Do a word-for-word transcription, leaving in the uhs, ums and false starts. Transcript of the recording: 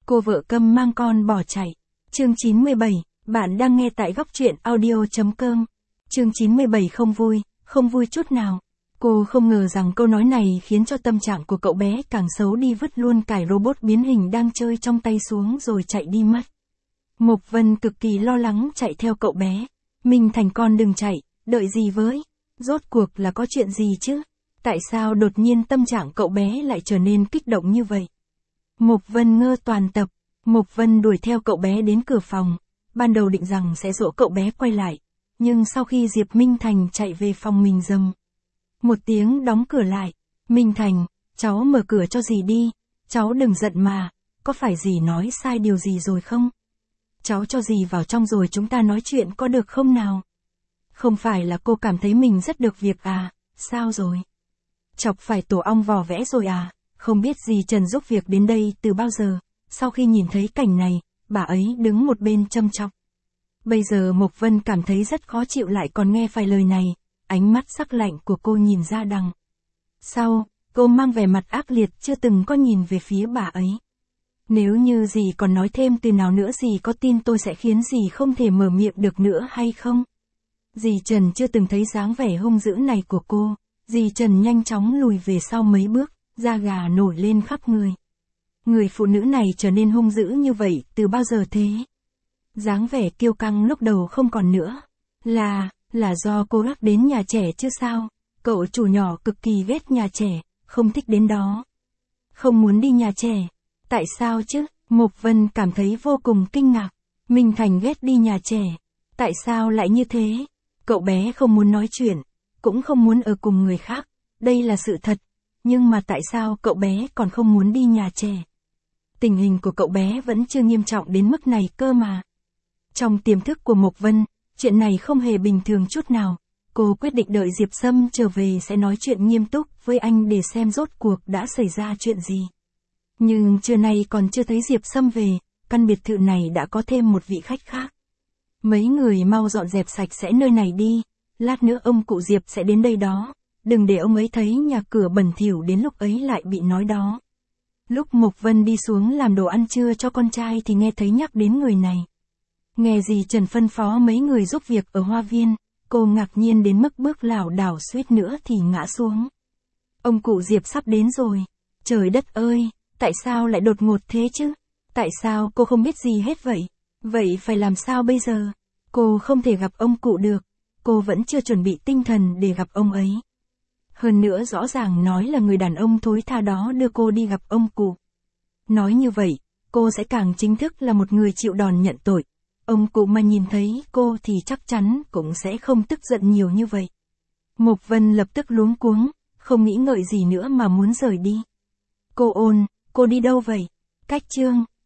cô vợ câm mang con bỏ chạy. Chương chín mươi bảy, bạn đang nghe tại góc truyện audio.com. Chương chín mươi bảy không vui, không vui chút nào. Cô không ngờ rằng câu nói này khiến cho tâm trạng của cậu bé càng xấu đi, vứt luôn cải robot biến hình đang chơi trong tay xuống rồi chạy đi mất. Mộc Vân cực kỳ lo lắng chạy theo cậu bé. Minh Thành con đừng chạy, đợi gì với? Rốt cuộc là có chuyện gì chứ? Tại sao đột nhiên tâm trạng cậu bé lại trở nên kích động như vậy? Mộc Vân ngơ toàn tập. Mộc Vân đuổi theo cậu bé đến cửa phòng. Ban đầu định rằng sẽ dỗ cậu bé quay lại. Nhưng sau khi Diệp Minh Thành chạy về phòng mình rầm một tiếng đóng cửa lại. Minh Thành, cháu mở cửa cho dì đi. Cháu đừng giận mà. Có phải dì nói sai điều gì rồi không? Cháu cho dì vào trong rồi chúng ta nói chuyện có được không nào? Không phải là cô cảm thấy mình rất được việc à? Sao rồi? Chọc phải tổ ong vò vẽ rồi à? Không biết dì Trần giúp việc đến đây từ bao giờ? Sau khi nhìn thấy cảnh này, bà ấy đứng một bên châm chọc. Bây giờ Mộc Vân cảm thấy rất khó chịu, lại còn nghe phải lời này. Ánh mắt sắc lạnh của cô nhìn ra đằng sau, cô mang vẻ mặt ác liệt chưa từng có nhìn về phía bà ấy. Nếu như dì còn nói thêm từ nào nữa, dì có tin tôi sẽ khiến dì không thể mở miệng được nữa hay không? Dì Trần chưa từng thấy dáng vẻ hung dữ này của cô. Dì Trần nhanh chóng lùi về sau mấy bước, da gà nổi lên khắp người. Người phụ nữ này trở nên hung dữ như vậy từ bao giờ thế? Dáng vẻ kiêu căng lúc đầu không còn nữa. Là, là do cô gác đến nhà trẻ chứ sao? Cậu chủ nhỏ cực kỳ ghét nhà trẻ, không thích đến đó. Không muốn đi nhà trẻ. Tại sao chứ? Mộc Vân cảm thấy vô cùng kinh ngạc. Minh Thành ghét đi nhà trẻ. Tại sao lại như thế? Cậu bé không muốn nói chuyện, cũng không muốn ở cùng người khác. Đây là sự thật. Nhưng mà tại sao cậu bé còn không muốn đi nhà trẻ? Tình hình của cậu bé vẫn chưa nghiêm trọng đến mức này cơ mà. Trong tiềm thức của Mộc Vân, chuyện này không hề bình thường chút nào. Cô quyết định đợi Diệp Sâm trở về sẽ nói chuyện nghiêm túc với anh để xem rốt cuộc đã xảy ra chuyện gì. Nhưng trưa nay còn chưa thấy Diệp Sâm về, căn biệt thự này đã có thêm một vị khách khác. Mấy người mau dọn dẹp sạch sẽ nơi này đi, lát nữa ông cụ Diệp sẽ đến đây đó. Đừng để ông ấy thấy nhà cửa bẩn thỉu đến lúc ấy lại bị nói đó. Lúc Mộc Vân đi xuống làm đồ ăn trưa cho con trai thì nghe thấy nhắc đến người này. Nghe dì Trần phân phó mấy người giúp việc ở hoa viên, cô ngạc nhiên đến mức bước lảo đảo suýt nữa thì ngã xuống. Ông cụ Diệp sắp đến rồi. Trời đất ơi, tại sao lại đột ngột thế chứ? Tại sao cô không biết gì hết vậy? Vậy phải làm sao bây giờ? Cô không thể gặp ông cụ được. Cô vẫn chưa chuẩn bị tinh thần để gặp ông ấy. Hơn nữa rõ ràng nói là người đàn ông thối tha đó đưa cô đi gặp ông cụ. Nói như vậy, cô sẽ càng chính thức là một người chịu đòn nhận tội. Ông cụ mà nhìn thấy cô thì chắc chắn cũng sẽ không tức giận nhiều như vậy. Mộc Vân lập tức luống cuống, không nghĩ ngợi gì nữa mà muốn rời đi. Cô Ôn, cô đi đâu vậy? Cách chương